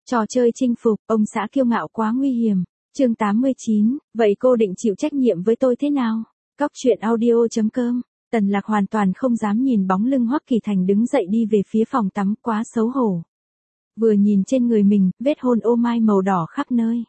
Trò chơi chinh phục, ông xã kiêu ngạo quá nguy hiểm. Chương 89, vậy cô định chịu trách nhiệm với tôi thế nào? Cóc truyện audio.com. Tần Lạc hoàn toàn không dám nhìn bóng lưng Hoắc Kỳ Thành đứng dậy đi về phía phòng tắm, quá xấu hổ. Vừa nhìn trên người mình, vết hôn ô mai màu đỏ khắp nơi.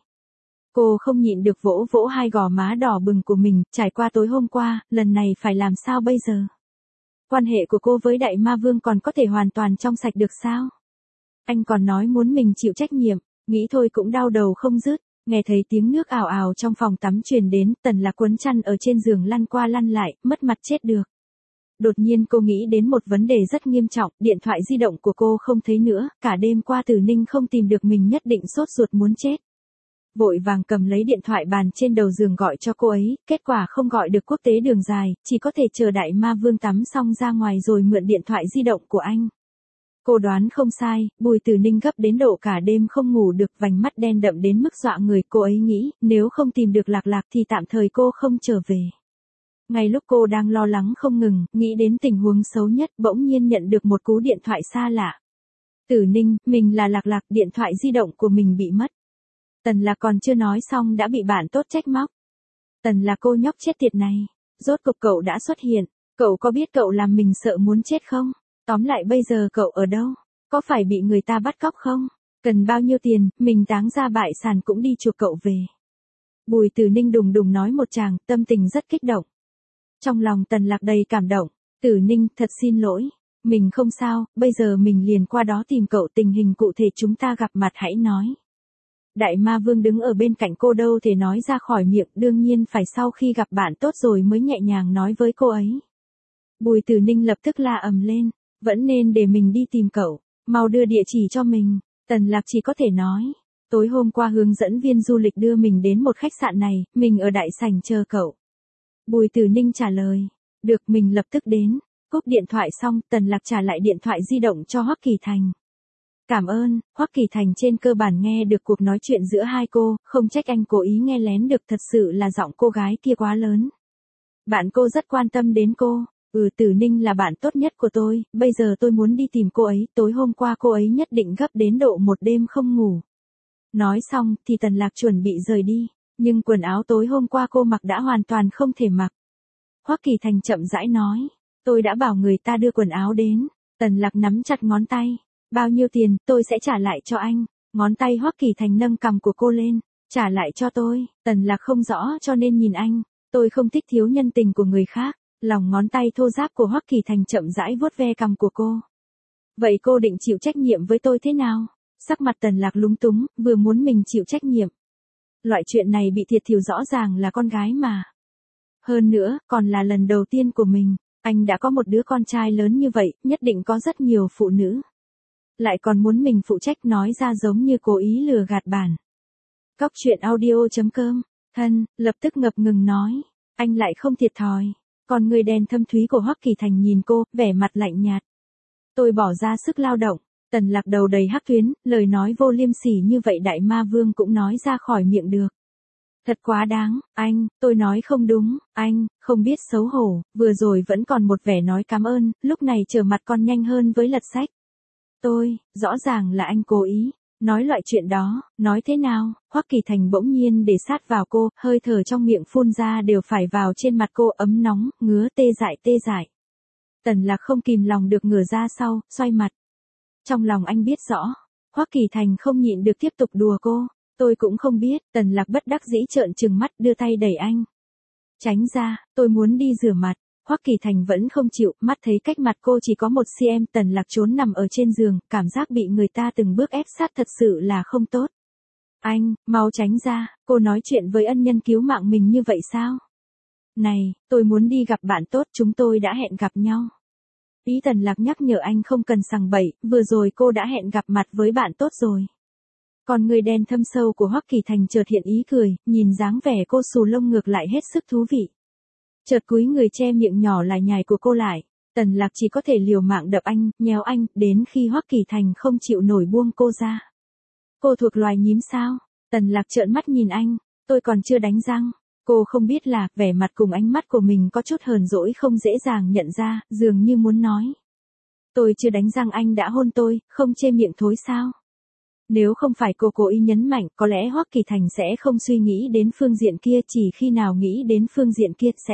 Cô không nhịn được vỗ vỗ hai gò má đỏ bừng của mình, trải qua tối hôm qua, lần này phải làm sao bây giờ? Quan hệ của cô với Đại Ma Vương còn có thể hoàn toàn trong sạch được sao? Anh còn nói muốn mình chịu trách nhiệm, nghĩ thôi cũng đau đầu không dứt. Nghe thấy tiếng nước ào ào trong phòng tắm truyền đến, Tần Lạc quấn chăn ở trên giường lăn qua lăn lại, mất mặt chết được. Đột nhiên cô nghĩ đến một vấn đề rất nghiêm trọng, điện thoại di động của cô không thấy nữa, cả đêm qua Tử Ninh không tìm được mình nhất định sốt ruột muốn chết. Vội vàng cầm lấy điện thoại bàn trên đầu giường gọi cho cô ấy, kết quả không gọi được quốc tế đường dài, chỉ có thể chờ Đại Ma Vương tắm xong ra ngoài rồi mượn điện thoại di động của anh. Cô đoán không sai, Bùi Tử Ninh gấp đến độ cả đêm không ngủ được, vành mắt đen đậm đến mức dọa người. Cô ấy nghĩ, nếu không tìm được Lạc Lạc thì tạm thời cô không trở về. Ngay lúc cô đang lo lắng không ngừng, nghĩ đến tình huống xấu nhất, bỗng nhiên nhận được một cú điện thoại xa lạ. Tử Ninh, mình là Lạc Lạc, điện thoại di động của mình bị mất. Tần Lạc còn chưa nói xong đã bị bạn tốt trách móc. Tần Lạc, cô nhóc chết tiệt này, rốt cục cậu đã xuất hiện, cậu có biết cậu làm mình sợ muốn chết không? Tóm lại bây giờ cậu ở đâu? Có phải bị người ta bắt cóc không? Cần bao nhiêu tiền, mình táng ra bại sản cũng đi chuộc cậu về. Bùi Tử Ninh đùng đùng nói một tràng, tâm tình rất kích động. Trong lòng Tần Lạc đầy cảm động. Tử Ninh, thật xin lỗi. Mình không sao, bây giờ mình liền qua đó tìm cậu, tình hình cụ thể chúng ta gặp mặt hãy nói. Đại Ma Vương đứng ở bên cạnh cô đâu thể nói ra khỏi miệng, đương nhiên phải sau khi gặp bạn tốt rồi mới nhẹ nhàng nói với cô ấy. Bùi Tử Ninh lập tức la ầm lên. Vẫn nên để mình đi tìm cậu, mau đưa địa chỉ cho mình. Tần Lạc chỉ có thể nói, tối hôm qua hướng dẫn viên du lịch đưa mình đến một khách sạn này, mình ở đại sảnh chờ cậu. Bùi Tử Ninh trả lời, được, mình lập tức đến. Cúp điện thoại xong, Tần Lạc trả lại điện thoại di động cho Hoắc Kỳ Thành. Cảm ơn. Hoắc Kỳ Thành trên cơ bản nghe được cuộc nói chuyện giữa hai cô, không trách anh cố ý nghe lén được, thật sự là giọng cô gái kia quá lớn. Bạn cô rất quan tâm đến cô. Tử Ninh là bạn tốt nhất của tôi, bây giờ tôi muốn đi tìm cô ấy, tối hôm qua cô ấy nhất định gấp đến độ một đêm không ngủ. Nói xong thì Tần Lạc chuẩn bị rời đi, nhưng quần áo tối hôm qua cô mặc đã hoàn toàn không thể mặc. Hoắc Kỳ Thành chậm rãi nói, tôi đã bảo người ta đưa quần áo đến. Tần Lạc nắm chặt ngón tay, bao nhiêu tiền, tôi sẽ trả lại cho anh. Ngón tay Hoắc Kỳ Thành nâng cằm của cô lên, trả lại cho tôi. Tần Lạc không rõ cho nên nhìn anh, tôi không thích thiếu nhân tình của người khác. Lòng ngón tay thô ráp của Hoắc Kỳ Thành chậm rãi vuốt ve cằm của cô. Vậy cô định chịu trách nhiệm với tôi thế nào? Sắc mặt Tần Lạc lúng túng, vừa muốn mình chịu trách nhiệm. Loại chuyện này bị thiệt thòi, rõ ràng là con gái mà. Hơn nữa, còn là lần đầu tiên của mình. Anh đã có một đứa con trai lớn như vậy, nhất định có rất nhiều phụ nữ. Lại còn muốn mình phụ trách, nói ra giống như cố ý lừa gạt bản. Cóc truyện audio.com. Thân, lập tức ngập ngừng nói. Anh lại không thiệt thòi. Còn người đen thâm thúy của Hoắc Kỳ Thành nhìn cô, vẻ mặt lạnh nhạt. Tôi bỏ ra sức lao động. Tần Lạc đầu đầy hắc tuyến, lời nói vô liêm sỉ như vậy Đại Ma Vương cũng nói ra khỏi miệng được. Thật quá đáng, anh, tôi nói không đúng, anh, không biết xấu hổ, vừa rồi vẫn còn một vẻ nói cảm ơn, lúc này trở mặt còn nhanh hơn với lật sách. Rõ ràng là anh cố ý. Nói loại chuyện đó, nói thế nào? Hoắc Kỳ Thành bỗng nhiên để sát vào cô, hơi thở trong miệng phun ra đều phải vào trên mặt cô, ấm nóng, ngứa tê dại. Tần Lạc không kìm lòng được ngửa ra sau, xoay mặt. Trong lòng anh biết rõ, Hoắc Kỳ Thành không nhịn được tiếp tục đùa cô. Tôi cũng không biết. Tần Lạc bất đắc dĩ trợn trừng mắt, đưa tay đẩy anh. Tránh ra, tôi muốn đi rửa mặt. Hoắc Kỳ Thành vẫn không chịu, mắt thấy cách mặt cô chỉ có 1 cm. Tần Lạc trốn nằm ở trên giường, cảm giác bị người ta từng bước ép sát thật sự là không tốt. Anh, mau tránh ra, cô nói chuyện với ân nhân cứu mạng mình như vậy sao? Này, tôi muốn đi gặp bạn tốt, chúng tôi đã hẹn gặp nhau. Ý Tần Lạc nhắc nhở anh không cần sằng bậy, vừa rồi cô đã hẹn gặp mặt với bạn tốt rồi. Còn người đen thâm sâu của Hoắc Kỳ Thành chợt hiện ý cười, nhìn dáng vẻ cô xù lông ngược lại hết sức thú vị. Chợt cúi người che miệng nhỏ lải nhải của cô lại. Tần Lạc chỉ có thể liều mạng đập anh, nhéo anh, đến khi Hoắc Kỳ Thành không chịu nổi buông cô ra. Cô thuộc loài nhím sao? Tần Lạc trợn mắt nhìn anh, tôi còn chưa đánh răng. Cô không biết là, vẻ mặt cùng ánh mắt của mình có chút hờn dỗi không dễ dàng nhận ra, dường như muốn nói. Tôi chưa đánh răng anh đã hôn tôi, không chê miệng thối sao? Nếu không phải cô cố ý nhấn mạnh, có lẽ Hoắc Kỳ Thành sẽ không suy nghĩ đến phương diện kia, chỉ khi nào nghĩ đến phương diện kia sẽ.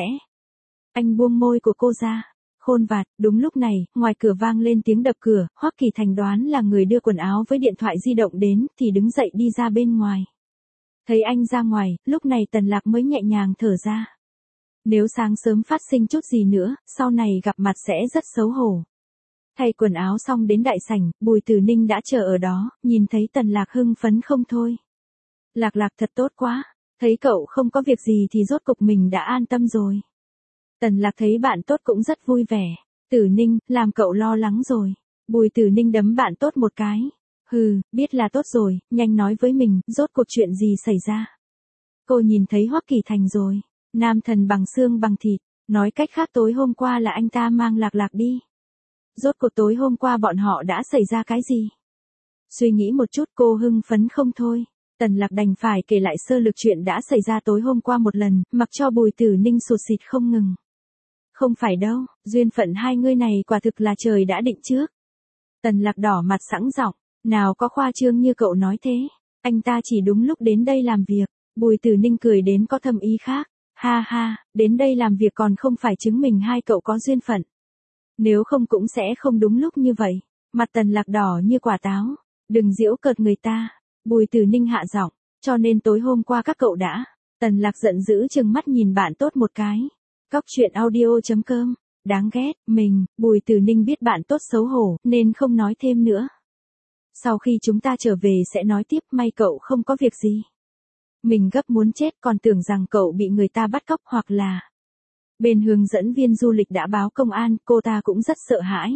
Anh buông môi của cô ra. Khôn vặt, đúng lúc này, ngoài cửa vang lên tiếng đập cửa, Hoắc Kỳ Thành đoán là người đưa quần áo với điện thoại di động đến, thì đứng dậy đi ra bên ngoài. Thấy anh ra ngoài, lúc này Tần Lạc mới nhẹ nhàng thở ra. Nếu sáng sớm phát sinh chút gì nữa, sau này gặp mặt sẽ rất xấu hổ. Thay quần áo xong đến đại sảnh, Bùi Tử Ninh đã chờ ở đó, nhìn thấy Tần Lạc hưng phấn không thôi. Lạc Lạc thật tốt quá, thấy cậu không có việc gì thì rốt cục mình đã an tâm rồi. Tần Lạc thấy bạn tốt cũng rất vui vẻ. Tử Ninh, làm cậu lo lắng rồi. Bùi Tử Ninh đấm bạn tốt một cái. Hừ, biết là tốt rồi, nhanh nói với mình, rốt cuộc chuyện gì xảy ra. Cô nhìn thấy Hoắc Kỳ Thành rồi. Nam thần bằng xương bằng thịt, nói cách khác tối hôm qua là anh ta mang Lạc Lạc đi. Rốt cuộc tối hôm qua bọn họ đã xảy ra cái gì? Suy nghĩ một chút cô hưng phấn không thôi. Tần Lạc đành phải kể lại sơ lược chuyện đã xảy ra tối hôm qua một lần, mặc cho Bùi Tử Ninh sụt sịt không ngừng. Không phải đâu, duyên phận hai người này quả thực là trời đã định trước. Tần Lạc đỏ mặt sẵn giọng, nào có khoa trương như cậu nói thế, anh ta chỉ đúng lúc đến đây làm việc. Bùi Tử Ninh cười đến có thâm ý khác, ha ha, đến đây làm việc còn không phải chứng minh hai cậu có duyên phận. Nếu không cũng sẽ không đúng lúc như vậy. Mặt Tần Lạc đỏ như quả táo, đừng giễu cợt người ta. Bùi Tử Ninh hạ giọng, cho nên tối hôm qua các cậu đã. Tần Lạc giận dữ trừng mắt nhìn bạn tốt một cái. Cóc truyện audio.com, đáng ghét, Bùi Tử Ninh biết bạn tốt xấu hổ, nên không nói thêm nữa. Sau khi chúng ta trở về sẽ nói tiếp, may cậu không có việc gì. Mình gấp muốn chết, còn tưởng rằng cậu bị người ta bắt cóc hoặc là... Bên hướng dẫn viên du lịch đã báo công an, cô ta cũng rất sợ hãi.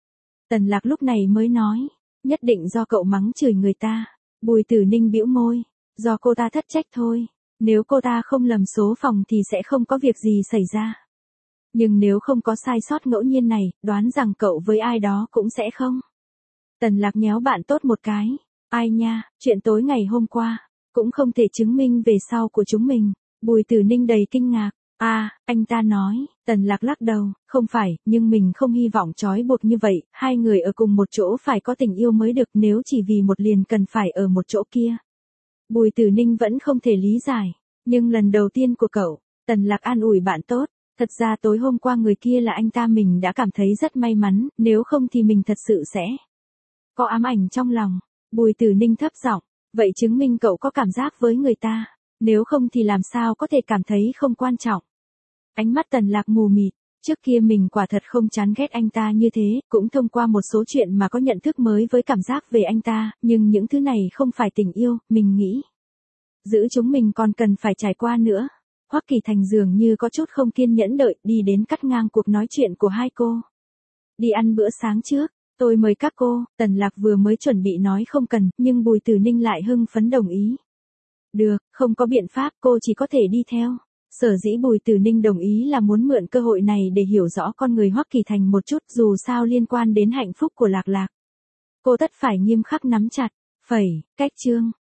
Tần Lạc lúc này mới nói, nhất định do cậu mắng chửi người ta. Bùi Tử Ninh bĩu môi, do cô ta thất trách thôi. Nếu cô ta không lầm số phòng thì sẽ không có việc gì xảy ra. Nhưng nếu không có sai sót ngẫu nhiên này, đoán rằng cậu với ai đó cũng sẽ không. Tần Lạc nhéo bạn tốt một cái. Ai nha, chuyện tối ngày hôm qua, cũng không thể chứng minh về sau của chúng mình. Bùi Tử Ninh đầy kinh ngạc. Anh ta nói. Tần Lạc lắc đầu, không phải, nhưng mình không hy vọng trói buộc như vậy, hai người ở cùng một chỗ phải có tình yêu mới được, nếu chỉ vì một liền cần phải ở một chỗ kia. Bùi Tử Ninh vẫn không thể lý giải, nhưng lần đầu tiên của cậu, Tần Lạc an ủi bạn tốt, thật ra tối hôm qua người kia là anh ta, mình đã cảm thấy rất may mắn, nếu không thì mình thật sự sẽ có ám ảnh trong lòng. Bùi Tử Ninh thấp giọng, vậy chứng minh cậu có cảm giác với người ta, nếu không thì làm sao có thể cảm thấy không quan trọng. Ánh mắt Tần Lạc mù mịt, trước kia mình quả thật không chán ghét anh ta như thế, cũng thông qua một số chuyện mà có nhận thức mới với cảm giác về anh ta, nhưng những thứ này không phải tình yêu, mình nghĩ. Giữ chúng mình còn cần phải trải qua nữa. Hoắc Kỳ Thành dường như có chút không kiên nhẫn đợi, đi đến cắt ngang cuộc nói chuyện của hai cô. Đi ăn bữa sáng trước, tôi mời các cô. Tần Lạc vừa mới chuẩn bị nói không cần, nhưng Bùi Tử Ninh lại hưng phấn đồng ý. Được, không có biện pháp, cô chỉ có thể đi theo. Sở dĩ Bùi Tử Ninh đồng ý là muốn mượn cơ hội này để hiểu rõ con người Hoắc Kỳ Thành một chút, dù sao liên quan đến hạnh phúc của Lạc Lạc. Cô tất phải nghiêm khắc nắm chặt. Cách chương